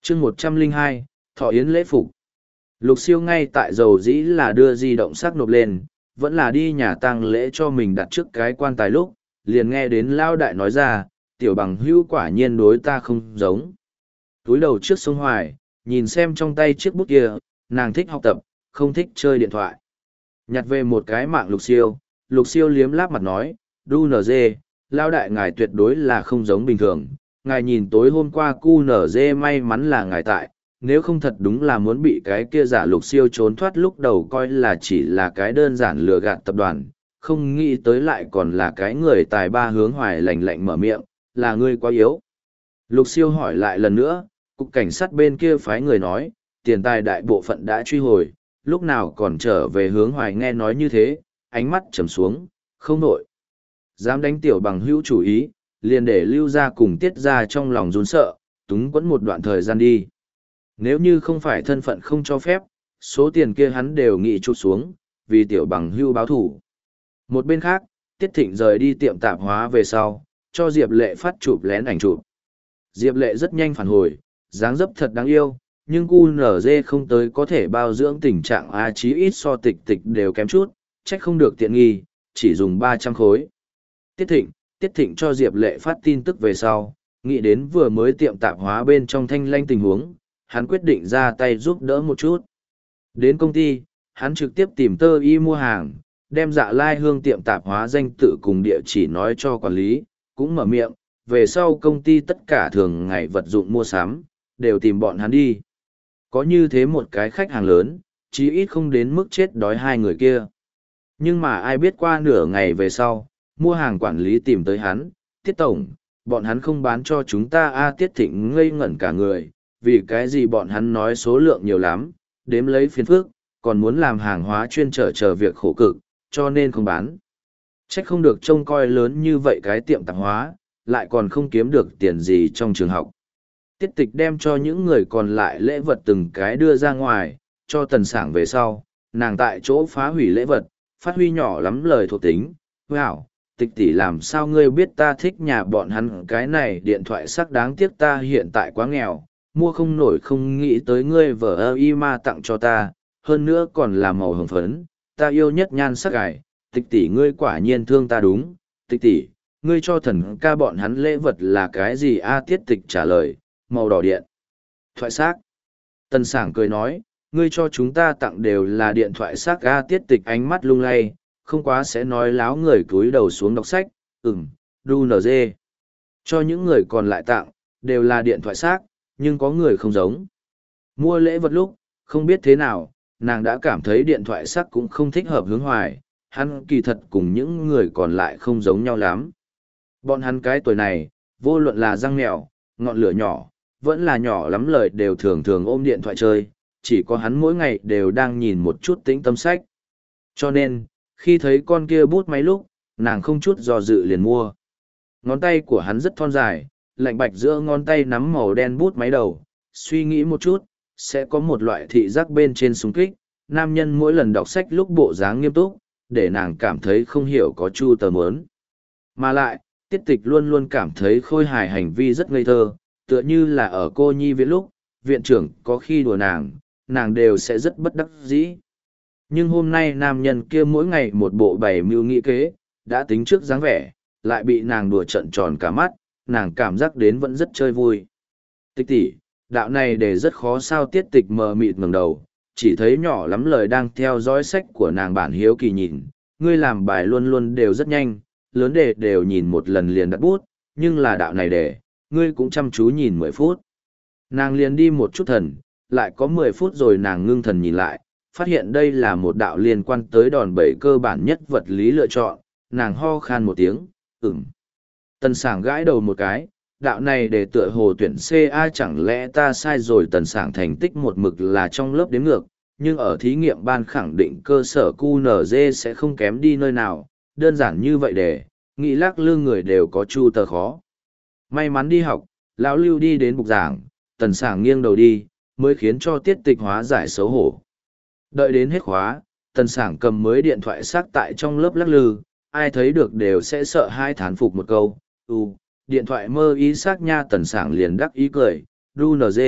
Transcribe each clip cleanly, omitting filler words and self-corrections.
chương 102, thọ yến lễ phục. Lục siêu ngay tại dầu dĩ là đưa di động xác nộp lên, vẫn là đi nhà tang lễ cho mình đặt trước cái quan tài lúc, liền nghe đến Lao Đại nói ra, tiểu bằng hữu quả nhiên đối ta không giống. Túi đầu trước sông Hoài, nhìn xem trong tay chiếc bút kia, nàng thích học tập, không thích chơi điện thoại. Nhặt về một cái mạng lục siêu liếm láp mặt nói, đu nở dê, Lao Đại ngài tuyệt đối là không giống bình thường, ngài nhìn tối hôm qua cu nở dê may mắn là ngài tại, nếu không thật đúng là muốn bị cái kia giả lục siêu trốn thoát lúc đầu coi là chỉ là cái đơn giản lừa gạt tập đoàn, không nghĩ tới lại còn là cái người tài ba hướng Hoài lạnh lạnh mở miệng, là ngươi quá yếu. Lục siêu hỏi lại lần nữa, cục cảnh sát bên kia phái người nói, tiền tài đại bộ phận đã truy hồi, lúc nào còn trở về hướng Hoài nghe nói như thế, ánh mắt trầm xuống, không nổi. Dám đánh tiểu bằng hữu chủ ý, liền để lưu ra cùng tiết ra trong lòng run sợ, túng quẫn một đoạn thời gian đi. Nếu như không phải thân phận không cho phép, số tiền kia hắn đều nghĩ chụp xuống, vì tiểu bằng hưu báo thủ. Một bên khác, Tiết Thịnh rời đi tiệm tạp hóa về sau, cho Diệp Lệ phát chụp lén ảnh chụp. Diệp Lệ rất nhanh phản hồi, dáng dấp thật đáng yêu, nhưng QNZ không tới có thể bao dưỡng tình trạng A chí ít so tịch tịch đều kém chút, trách không được tiện nghi, chỉ dùng 300 khối. Tiết Thịnh cho Diệp Lệ phát tin tức về sau, nghĩ đến vừa mới tiệm tạp hóa bên trong thanh lanh tình huống, hắn quyết định ra tay giúp đỡ một chút. Đến công ty, hắn trực tiếp tìm Tơ Y mua hàng, đem Dạ Lai Hương tiệm tạp hóa danh tự cùng địa chỉ nói cho quản lý, cũng mở miệng, về sau công ty tất cả thường ngày vật dụng mua sắm, đều tìm bọn hắn đi. Có như thế một cái khách hàng lớn, chí ít không đến mức chết đói hai người kia. Nhưng mà ai biết qua nửa ngày về sau, mua hàng quản lý tìm tới hắn, Tiết Tổng, bọn hắn không bán cho chúng ta a Tiết Thịnh ngây ngẩn cả người, vì cái gì bọn hắn nói số lượng nhiều lắm, đếm lấy phiền phức, còn muốn làm hàng hóa chuyên trở việc khổ cực, cho nên không bán. Trách không được trông coi lớn như vậy cái tiệm tạp hóa, lại còn không kiếm được tiền gì trong trường học. Tiết Tịch đem cho những người còn lại lễ vật từng cái đưa ra ngoài, cho Tần Sảng về sau, nàng tại chỗ phá hủy lễ vật, phát huy nhỏ lắm lời thuộc tính. Wow, Tịch tỷ làm sao ngươi biết ta thích nhà bọn hắn cái này điện thoại sắc đáng tiếc ta hiện tại quá nghèo, mua không nổi không nghĩ tới ngươi vợ ơ y ma tặng cho ta, hơn nữa còn là màu hồng phấn, ta yêu nhất nhan sắc gài, Tịch tỷ ngươi quả nhiên thương ta đúng, Tịch tỷ, ngươi cho thần ca bọn hắn lễ vật là cái gì a Tiết Tịch trả lời, màu đỏ điện. Thoại xác. Tần Sảng cười nói, ngươi cho chúng ta tặng đều là điện thoại xác a Tiết Tịch ánh mắt lung lay, không quá sẽ nói láo người cúi đầu xuống đọc sách, đu nở dê. Cho những người còn lại tặng, đều là điện thoại xác, nhưng có người không giống. Mua lễ vật lúc, không biết thế nào, nàng đã cảm thấy điện thoại sắc cũng không thích hợp hướng Hoài, hắn kỳ thật cùng những người còn lại không giống nhau lắm. Bọn hắn cái tuổi này, vô luận là răng mèo, ngọn lửa nhỏ, vẫn là nhỏ lắm lời đều thường thường ôm điện thoại chơi, chỉ có hắn mỗi ngày đều đang nhìn một chút tĩnh tâm sách. Cho nên, khi thấy con kia bút máy lúc, nàng không chút do dự liền mua. Ngón tay của hắn rất thon dài, lạnh bạch giữa ngón tay nắm màu đen bút máy đầu, suy nghĩ một chút, sẽ có một loại thị giác bên trên súng kích, nam nhân mỗi lần đọc sách lúc bộ dáng nghiêm túc, để nàng cảm thấy không hiểu có chu tờ mớn. Mà lại, Tiết Tịch luôn luôn cảm thấy Khôi Hài hành vi rất ngây thơ, tựa như là ở cô nhi viện lúc, viện trưởng có khi đùa nàng đều sẽ rất bất đắc dĩ. Nhưng hôm nay nam nhân kia mỗi ngày một bộ bày mưu nghị kế, đã tính trước dáng vẻ, lại bị nàng đùa trận tròn cả mắt, nàng cảm giác đến vẫn rất chơi vui. Tịch tỷ, đạo này để rất khó sao Tiết Tịch mờ mịt ngẩng đầu, chỉ thấy nhỏ lắm lời đang theo dõi sách của nàng bản hiếu kỳ nhìn, ngươi làm bài luôn luôn đều rất nhanh, lớn đề đều nhìn một lần liền đặt bút, nhưng là đạo này để, ngươi cũng chăm chú nhìn 10 phút. Nàng liền đi một chút thần, lại có 10 phút rồi nàng ngưng thần nhìn lại, phát hiện đây là một đạo liên quan tới đòn bẩy cơ bản nhất vật lý lựa chọn, nàng ho khan một tiếng, Tần Sảng gãi đầu một cái, đạo này để tựa hồ tuyển CA chẳng lẽ ta sai rồi. Tần Sảng thành tích một mực là trong lớp đếm ngược, nhưng ở thí nghiệm ban khẳng định cơ sở QNZ sẽ không kém đi nơi nào, đơn giản như vậy để, nghĩ lắc lư người đều có chu tờ khó. May mắn đi học, lão Lưu đi đến bục giảng, Tần Sảng nghiêng đầu đi, mới khiến cho Tiết Tịch hóa giải xấu hổ. Đợi đến hết khóa, Tần Sảng cầm mới điện thoại xác tại trong lớp lắc lư, ai thấy được đều sẽ sợ hai thán phục một câu, điện thoại mơ ý xác nha. Tần Sảng liền đắc ý cười, đu nở dê,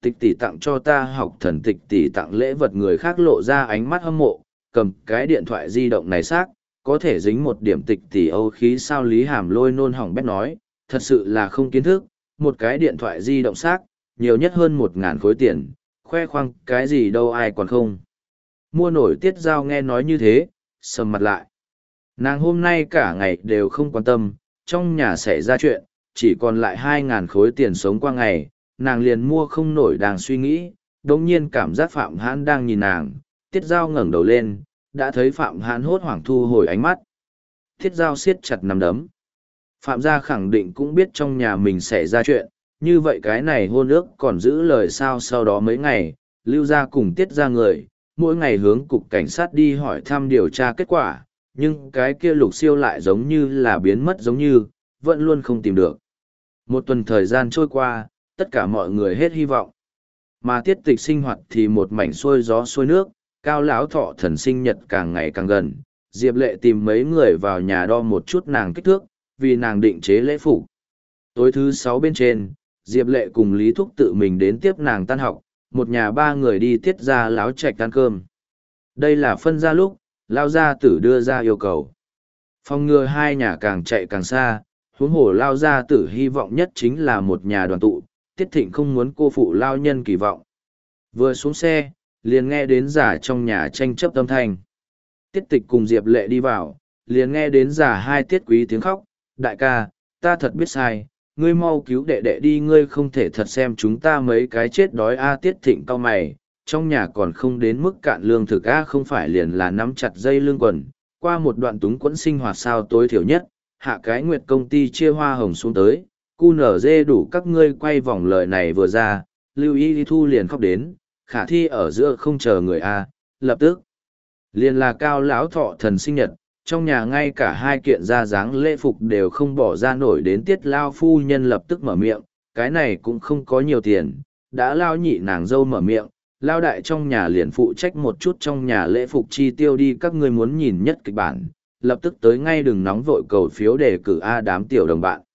tịch tỷ tặng cho ta học thần, tịch tỷ tặng lễ vật, người khác lộ ra ánh mắt hâm mộ, cầm cái điện thoại di động này xác, có thể dính một điểm tịch tỷ âu khí sao. Lý Hàm Lôi nôn hỏng bét nói, thật sự là không kiến thức, một cái điện thoại di động xác, nhiều nhất hơn 1.000 khối tiền, khoe khoang cái gì đâu, ai còn không mua nổi. Tiết Giao nghe nói như thế, sầm mặt lại. Nàng hôm nay cả ngày đều không quan tâm, trong nhà xảy ra chuyện, chỉ còn lại 2.000 khối tiền sống qua ngày, nàng liền mua không nổi. Đang suy nghĩ, đống nhiên cảm giác Phạm Hãn đang nhìn nàng. Tiết Giao ngẩng đầu lên, đã thấy Phạm Hãn hốt hoảng thu hồi ánh mắt. Tiết Giao siết chặt nắm đấm. Phạm gia khẳng định cũng biết trong nhà mình xảy ra chuyện, như vậy cái này hôn ước còn giữ lời sao? Sau đó mấy ngày, Lưu gia cùng Tiết gia người, mỗi ngày hướng cục cảnh sát đi hỏi thăm điều tra kết quả, nhưng cái kia Lục Siêu lại giống như là biến mất giống như, vẫn luôn không tìm được. Một tuần thời gian trôi qua, tất cả mọi người hết hy vọng. Mà Tiết Tịch sinh hoạt thì một mảnh xuôi gió xuôi nước, Cao Lão Thọ Thần sinh nhật càng ngày càng gần, Diệp Lệ tìm mấy người vào nhà đo một chút nàng kích thước, vì nàng định chế lễ phục. Tối thứ 6 bên trên, Diệp Lệ cùng Lý Thúc tự mình đến tiếp nàng tan học, một nhà 3 người đi Tiết gia Láo Trạch ăn cơm. Đây là phân ra lúc, Lao gia tử đưa ra yêu cầu. Phòng ngừa hai nhà càng chạy càng xa, huống hồ Lao gia tử hy vọng nhất chính là một nhà đoàn tụ, Tiết Thịnh không muốn cô phụ Lao nhân kỳ vọng. Vừa xuống xe, liền nghe đến giả trong nhà tranh chấp âm thanh. Tiết Tịch cùng Diệp Lệ đi vào, liền nghe đến giả hai Tiết Quý tiếng khóc, đại ca, ta thật biết sai, ngươi mau cứu đệ đệ đi, ngươi không thể thật xem chúng ta mấy cái chết đói a. Tiết Thịnh cau mày, trong nhà còn không đến mức cạn lương thực a, không phải liền là nắm chặt dây lưng quần, qua một đoạn túng quẫn sinh hoạt sao? Tối thiểu nhất, hạ cái nguyệt công ty chia hoa hồng xuống tới, cu nở dê đủ các ngươi quay vòng. Lời này vừa ra, Lưu Y Thu liền khóc đến, Khả Thi ở giữa không chờ người a, lập tức liền là Cao Lão Thọ Thần sinh nhật, trong nhà ngay cả 2 kiện ra dáng lễ phục đều không bỏ ra nổi. Đến Tiết Lao phu nhân lập tức mở miệng, cái này cũng không có nhiều tiền, đã Lao nhị nàng dâu mở miệng, Lao đại trong nhà liền phụ trách một chút trong nhà lễ phục chi tiêu đi, các ngươi muốn nhìn nhất kịch bản, lập tức tới ngay, đừng nóng vội cầu phiếu đề cử a. Đám tiểu đồng bạn